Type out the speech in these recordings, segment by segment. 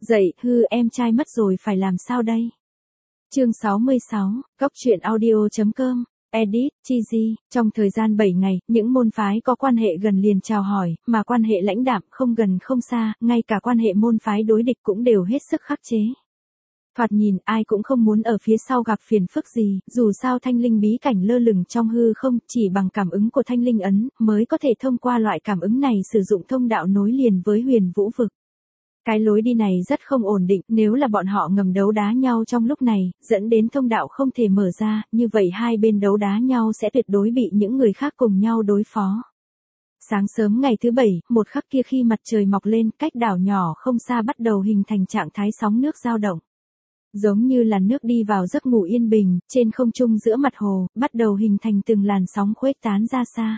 Dậy, em trai mất rồi phải làm sao đây? Chương 66, Góc truyện audio.com, Edit, Chizy, trong thời gian 7 ngày, những môn phái có quan hệ gần liền chào hỏi, mà quan hệ lãnh đạm không gần không xa, ngay cả quan hệ môn phái đối địch cũng đều hết sức khắc chế. Thoạt nhìn ai cũng không muốn ở phía sau gặp phiền phức gì, dù sao thanh linh bí cảnh lơ lửng trong hư không, chỉ bằng cảm ứng của thanh linh ấn, mới có thể thông qua loại cảm ứng này sử dụng thông đạo nối liền với huyền vũ vực. Cái lối đi này rất không ổn định, nếu là bọn họ ngầm đấu đá nhau trong lúc này, dẫn đến thông đạo không thể mở ra, như vậy hai bên đấu đá nhau sẽ tuyệt đối bị những người khác cùng nhau đối phó. Sáng sớm ngày thứ 7, một khắc kia khi mặt trời mọc lên, cách đảo nhỏ không xa bắt đầu hình thành trạng thái sóng nước dao động. Giống như là nước đi vào giấc ngủ yên bình, trên không trung giữa mặt hồ, bắt đầu hình thành từng làn sóng khuếch tán ra xa.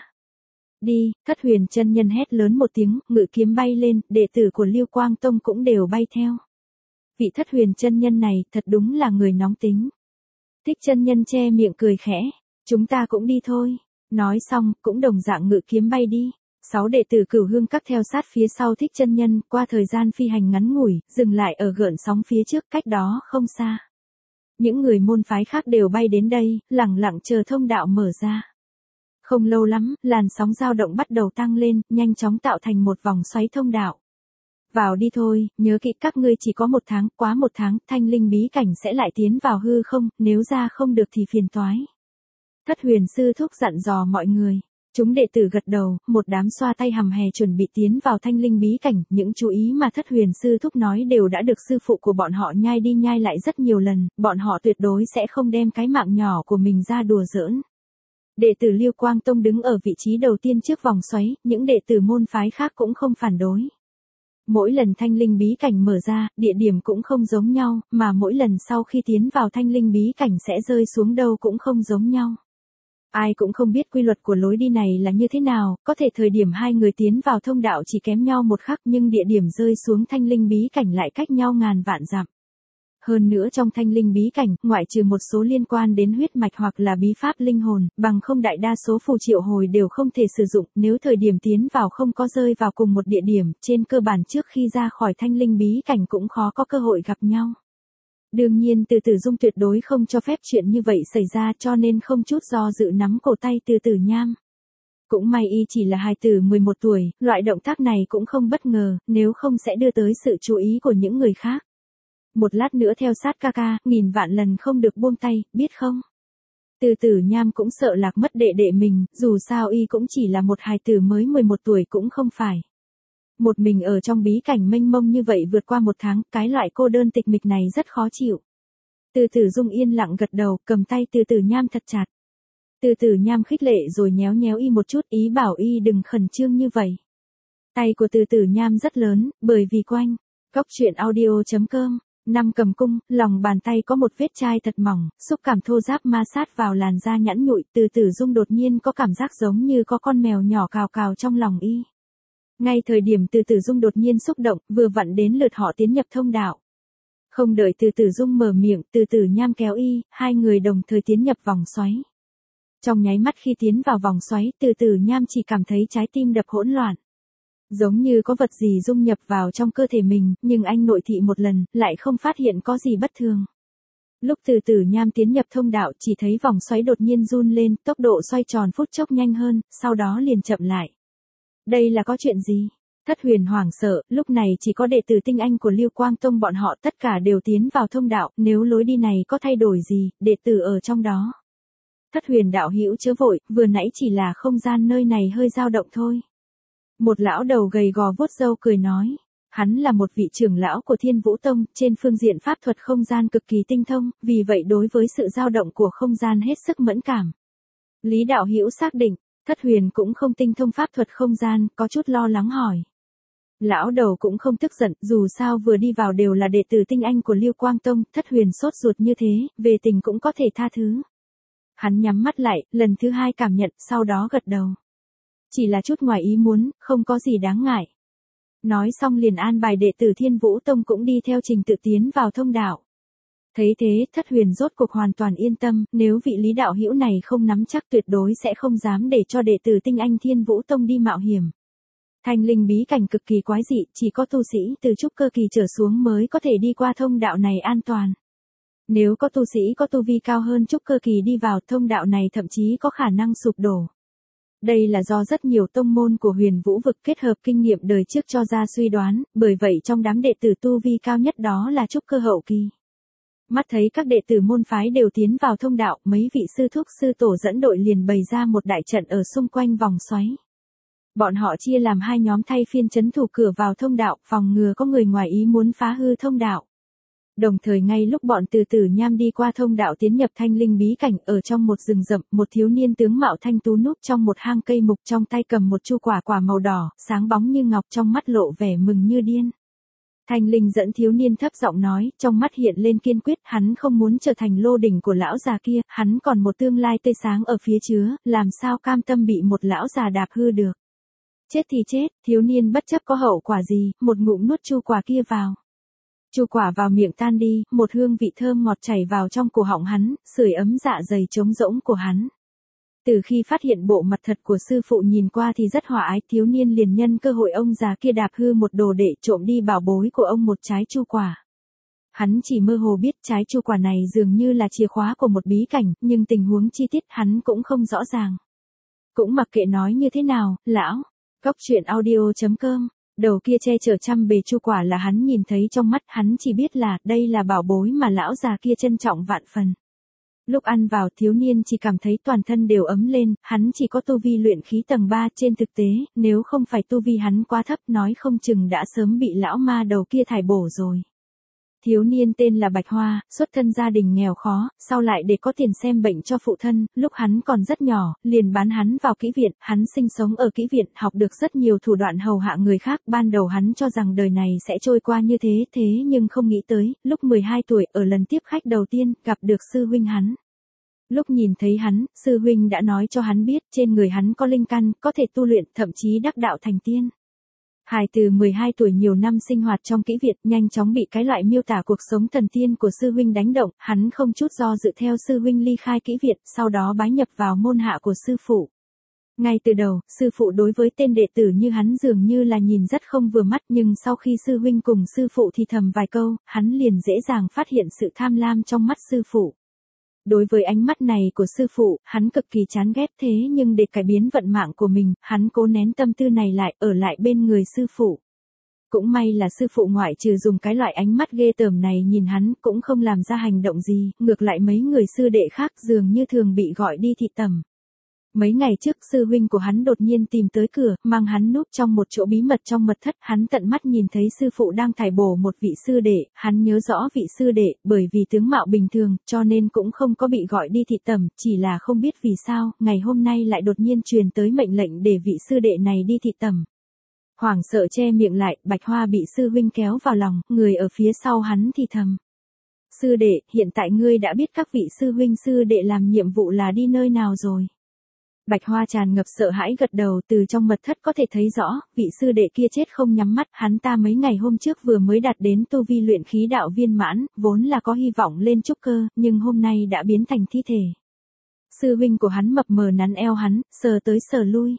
Đi, Thất Huyền chân nhân hét lớn một tiếng, ngự kiếm bay lên, đệ tử của Lưu Quang Tông cũng đều bay theo. Vị Thất Huyền chân nhân này thật đúng là người nóng tính. Thích chân nhân che miệng cười khẽ, chúng ta cũng đi thôi. Nói xong, cũng đồng dạng ngự kiếm bay đi. 6 đệ tử Cửu Hương Các theo sát phía sau Thích chân nhân, qua thời gian phi hành ngắn ngủi, dừng lại ở gợn sóng phía trước, cách đó không xa. Những người môn phái khác đều bay đến đây, lẳng lặng chờ thông đạo mở ra. Không lâu lắm, làn sóng dao động bắt đầu tăng lên, nhanh chóng tạo thành một vòng xoáy thông đạo. Vào đi thôi, nhớ kỹ các ngươi chỉ có 1 tháng, quá 1 tháng, thanh linh bí cảnh sẽ lại tiến vào hư không, nếu ra không được thì phiền toái. Thất Huyền sư thúc dặn dò mọi người. Chúng đệ tử gật đầu, một đám xoa tay hầm hè chuẩn bị tiến vào thanh linh bí cảnh, những chú ý mà Thất Huyền sư thúc nói đều đã được sư phụ của bọn họ nhai đi nhai lại rất nhiều lần, bọn họ tuyệt đối sẽ không đem cái mạng nhỏ của mình ra đùa giỡn. Đệ tử Lưu Quang Tông đứng ở vị trí đầu tiên trước vòng xoáy, những đệ tử môn phái khác cũng không phản đối. Mỗi lần thanh linh bí cảnh mở ra, địa điểm cũng không giống nhau, mà mỗi lần sau khi tiến vào thanh linh bí cảnh sẽ rơi xuống đâu cũng không giống nhau. Ai cũng không biết quy luật của lối đi này là như thế nào, có thể thời điểm hai người tiến vào thông đạo chỉ kém nhau một khắc nhưng địa điểm rơi xuống thanh linh bí cảnh lại cách nhau ngàn vạn dặm. Hơn nữa trong thanh linh bí cảnh, ngoại trừ một số liên quan đến huyết mạch hoặc là bí pháp linh hồn, bằng không đại đa số phù triệu hồi đều không thể sử dụng, nếu thời điểm tiến vào không có rơi vào cùng một địa điểm, trên cơ bản trước khi ra khỏi thanh linh bí cảnh cũng khó có cơ hội gặp nhau. Đương nhiên Từ Tử Dung tuyệt đối không cho phép chuyện như vậy xảy ra cho nên không chút do dự nắm cổ tay Từ Tử Nham. Cũng may y chỉ là hài tử 11 tuổi, loại động tác này cũng không bất ngờ, nếu không sẽ đưa tới sự chú ý của những người khác. Một lát nữa theo sát ca ca, nghìn vạn lần không được buông tay, biết không? Từ Tử Nham cũng sợ lạc mất đệ đệ mình, dù sao y cũng chỉ là một hài tử mới 11 tuổi cũng không phải. Một mình ở trong bí cảnh mênh mông như vậy vượt qua 1 tháng, cái loại cô đơn tịch mịch này rất khó chịu. Từ Tử Dung yên lặng gật đầu, cầm tay Từ Tử Nham thật chặt. Từ Tử Nham khích lệ rồi nhéo nhéo y một chút, ý bảo y đừng khẩn trương như vậy. Tay của Từ Tử Nham rất lớn, bởi vì quanh. Góc truyện audio.com, Năm cầm cung, lòng bàn tay có một vết chai thật mỏng, xúc cảm thô ráp ma sát vào làn da nhẵn nhụi, Từ Tử Dung đột nhiên có cảm giác giống như có con mèo nhỏ cào cào trong lòng y. Ngay thời điểm Từ Tử Dung đột nhiên xúc động, vừa vặn đến lượt họ tiến nhập thông đạo. Không đợi Từ Tử Dung mở miệng, Từ Tử Nham kéo y, hai người đồng thời tiến nhập vòng xoáy. Trong nháy mắt khi tiến vào vòng xoáy, Từ Tử Nham chỉ cảm thấy trái tim đập hỗn loạn. Giống như có vật gì dung nhập vào trong cơ thể mình, nhưng anh nội thị một lần, lại không phát hiện có gì bất thường. Lúc Từ Tử Nham tiến nhập thông đạo, chỉ thấy vòng xoáy đột nhiên run lên, tốc độ xoay tròn phút chốc nhanh hơn, sau đó liền chậm lại. Đây là có chuyện gì? Thất Huyền hoảng sợ, lúc này chỉ có đệ tử tinh anh của Lưu Quang Tông bọn họ tất cả đều tiến vào thông đạo, nếu lối đi này có thay đổi gì, đệ tử ở trong đó. Thất Huyền đạo hữu chớ vội, vừa nãy chỉ là không gian nơi này hơi dao động thôi. Một lão đầu gầy gò vuốt râu cười nói, hắn là một vị trưởng lão của Thiên Vũ Tông, trên phương diện pháp thuật không gian cực kỳ tinh thông, vì vậy đối với sự dao động của không gian hết sức mẫn cảm. Lý đạo hữu xác định, Thất Huyền cũng không tinh thông pháp thuật không gian, có chút lo lắng hỏi. Lão đầu cũng không tức giận, dù sao vừa đi vào đều là đệ tử tinh anh của Lưu Quang Tông, Thất Huyền sốt ruột như thế, về tình cũng có thể tha thứ. Hắn nhắm mắt lại, lần thứ 2 cảm nhận, sau đó gật đầu. Chỉ là chút ngoài ý muốn, không có gì đáng ngại. Nói xong liền an bài đệ tử Thiên Vũ Tông cũng đi theo trình tự tiến vào thông đạo. Thấy thế, Thất Huyền rốt cuộc hoàn toàn yên tâm, nếu vị Lý đạo hữu này không nắm chắc tuyệt đối sẽ không dám để cho đệ tử tinh anh Thiên Vũ Tông đi mạo hiểm. Thanh linh bí cảnh cực kỳ quái dị, chỉ có tu sĩ từ trúc cơ kỳ trở xuống mới có thể đi qua thông đạo này an toàn. Nếu có tu sĩ có tu vi cao hơn trúc cơ kỳ đi vào thông đạo này thậm chí có khả năng sụp đổ. Đây là do rất nhiều tông môn của Huyền Vũ vực kết hợp kinh nghiệm đời trước cho ra suy đoán, bởi vậy trong đám đệ tử tu vi cao nhất đó là trúc cơ hậu kỳ. Mắt thấy các đệ tử môn phái đều tiến vào thông đạo, mấy vị sư thúc sư tổ dẫn đội liền bày ra một đại trận ở xung quanh vòng xoáy. Bọn họ chia làm hai nhóm thay phiên trấn thủ cửa vào thông đạo, phòng ngừa có người ngoài ý muốn phá hư thông đạo. Đồng thời ngay lúc bọn từ tử nham đi qua thông đạo tiến nhập thanh linh bí cảnh, ở trong một rừng rậm, một thiếu niên tướng mạo thanh tú núp trong một hang cây mục, trong tay cầm một chu quả màu đỏ, sáng bóng như ngọc, trong mắt lộ vẻ mừng như điên. Thanh linh dẫn thiếu niên thấp giọng nói, trong mắt hiện lên kiên quyết, hắn không muốn trở thành lô đỉnh của lão già kia, hắn còn một tương lai tươi sáng ở phía chứa, làm sao cam tâm bị một lão già đạp hư được. Chết thì chết, thiếu niên bất chấp có hậu quả gì, một ngụm nuốt chu quả kia vào. Chu quả vào miệng tan đi, một hương vị thơm ngọt chảy vào trong cổ họng hắn, sưởi ấm dạ dày trống rỗng của hắn. Từ khi phát hiện bộ mặt thật của sư phụ nhìn qua thì rất hòa ái, thiếu niên liền nhân cơ hội ông già kia đạp hư một đồ để trộm đi bảo bối của ông một trái chu quả. Hắn chỉ mơ hồ biết trái chu quả này dường như là chìa khóa của một bí cảnh, nhưng tình huống chi tiết hắn cũng không rõ ràng. Cũng mặc kệ nói như thế nào, lão. Cóc truyện audio.com. Đầu kia che chở trăm bề chu quả là hắn nhìn thấy trong mắt, hắn chỉ biết là đây là bảo bối mà lão già kia trân trọng vạn phần. Lúc ăn vào, thiếu niên chỉ cảm thấy toàn thân đều ấm lên, hắn chỉ có tu vi luyện khí tầng 3, trên thực tế, nếu không phải tu vi hắn quá thấp nói không chừng đã sớm bị lão ma đầu kia thải bổ rồi. Thiếu niên tên là Bạch Hoa, xuất thân gia đình nghèo khó, sau lại để có tiền xem bệnh cho phụ thân, lúc hắn còn rất nhỏ, liền bán hắn vào kỹ viện, hắn sinh sống ở kỹ viện, học được rất nhiều thủ đoạn hầu hạ người khác, ban đầu hắn cho rằng đời này sẽ trôi qua như thế nhưng không nghĩ tới, lúc 12 tuổi, ở lần tiếp khách đầu tiên, gặp được sư huynh hắn. Lúc nhìn thấy hắn, sư huynh đã nói cho hắn biết, trên người hắn có linh căn, có thể tu luyện, thậm chí đắc đạo thành tiên. Hài từ 12 tuổi nhiều năm sinh hoạt trong kỹ viện, nhanh chóng bị cái loại miêu tả cuộc sống thần tiên của sư huynh đánh động, hắn không chút do dự theo sư huynh ly khai kỹ viện, sau đó bái nhập vào môn hạ của sư phụ. Ngay từ đầu, sư phụ đối với tên đệ tử như hắn dường như là nhìn rất không vừa mắt, nhưng sau khi sư huynh cùng sư phụ thì thầm vài câu, hắn liền dễ dàng phát hiện sự tham lam trong mắt sư phụ. Đối với ánh mắt này của sư phụ, hắn cực kỳ chán ghét, thế nhưng để cải biến vận mạng của mình, hắn cố nén tâm tư này lại, ở lại bên người sư phụ. Cũng may là sư phụ ngoại trừ dùng cái loại ánh mắt ghê tởm này nhìn hắn, cũng không làm ra hành động gì, ngược lại mấy người sư đệ khác dường như thường bị gọi đi thị tẩm. Mấy ngày trước sư huynh của hắn đột nhiên tìm tới cửa, mang hắn núp trong một chỗ bí mật trong mật thất, hắn tận mắt nhìn thấy sư phụ đang thải bổ một vị sư đệ, hắn nhớ rõ vị sư đệ, bởi vì tướng mạo bình thường, cho nên cũng không có bị gọi đi thị tẩm, chỉ là không biết vì sao, ngày hôm nay lại đột nhiên truyền tới mệnh lệnh để vị sư đệ này đi thị tẩm. Hoảng sợ che miệng lại, Bạch Hoa bị sư huynh kéo vào lòng, người ở phía sau hắn thì thầm. Sư đệ, hiện tại ngươi đã biết các vị sư huynh sư đệ làm nhiệm vụ là đi nơi nào rồi. Bạch Hoa tràn ngập sợ hãi gật đầu, từ trong mật thất có thể thấy rõ, vị sư đệ kia chết không nhắm mắt, hắn ta mấy ngày hôm trước vừa mới đạt đến tu vi luyện khí đạo viên mãn, vốn là có hy vọng lên trúc cơ, nhưng hôm nay đã biến thành thi thể. Sư huynh của hắn mập mờ nắn eo hắn, sờ tới sờ lui.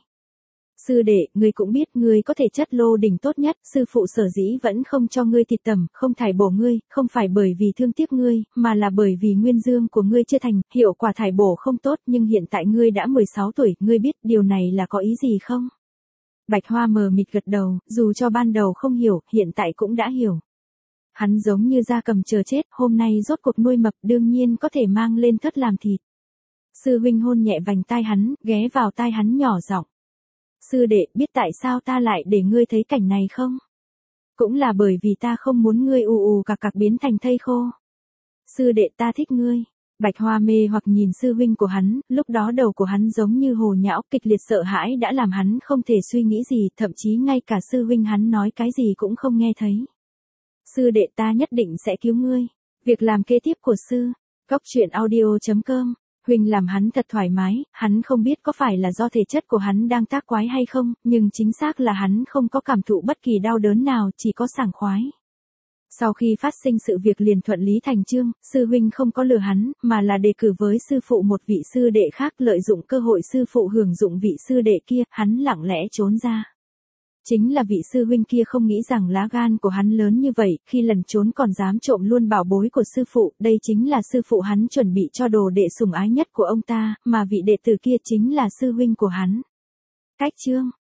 Sư đệ, ngươi cũng biết ngươi có thể chất lô đỉnh tốt nhất, sư phụ sở dĩ vẫn không cho ngươi thịt tẩm, không thải bổ ngươi, không phải bởi vì thương tiếc ngươi, mà là bởi vì nguyên dương của ngươi chưa thành, hiệu quả thải bổ không tốt, nhưng hiện tại ngươi đã 16 tuổi, ngươi biết điều này là có ý gì không? Bạch Hoa mờ mịt gật đầu, dù cho ban đầu không hiểu, hiện tại cũng đã hiểu. Hắn giống như gia cầm chờ chết, hôm nay rốt cuộc nuôi mập, đương nhiên có thể mang lên thất làm thịt. Sư huynh hôn nhẹ vành tai hắn, ghé vào tai hắn nhỏ giọng. Sư đệ, biết tại sao ta lại để ngươi thấy cảnh này không? Cũng là bởi vì ta không muốn ngươi ù cặc biến thành thây khô. Sư đệ, ta thích ngươi. Bạch Hoa mê hoặc nhìn sư huynh của hắn, lúc đó đầu của hắn giống như hồ nhão, kịch liệt sợ hãi đã làm hắn không thể suy nghĩ gì, thậm chí ngay cả sư huynh hắn nói cái gì cũng không nghe thấy. Sư đệ, ta nhất định sẽ cứu ngươi. Việc làm kế tiếp của sư. Cóc truyện audio.com. Huynh làm hắn thật thoải mái, hắn không biết có phải là do thể chất của hắn đang tác quái hay không, nhưng chính xác là hắn không có cảm thụ bất kỳ đau đớn nào, chỉ có sảng khoái. Sau khi phát sinh sự việc liền thuận lý thành chương, sư huynh không có lừa hắn, mà là đề cử với sư phụ một vị sư đệ khác, lợi dụng cơ hội sư phụ hưởng dụng vị sư đệ kia, hắn lặng lẽ trốn ra. Chính là vị sư huynh kia không nghĩ rằng lá gan của hắn lớn như vậy, khi lần trốn còn dám trộm luôn bảo bối của sư phụ, đây chính là sư phụ hắn chuẩn bị cho đồ đệ sủng ái nhất của ông ta, mà vị đệ tử kia chính là sư huynh của hắn. Cách chương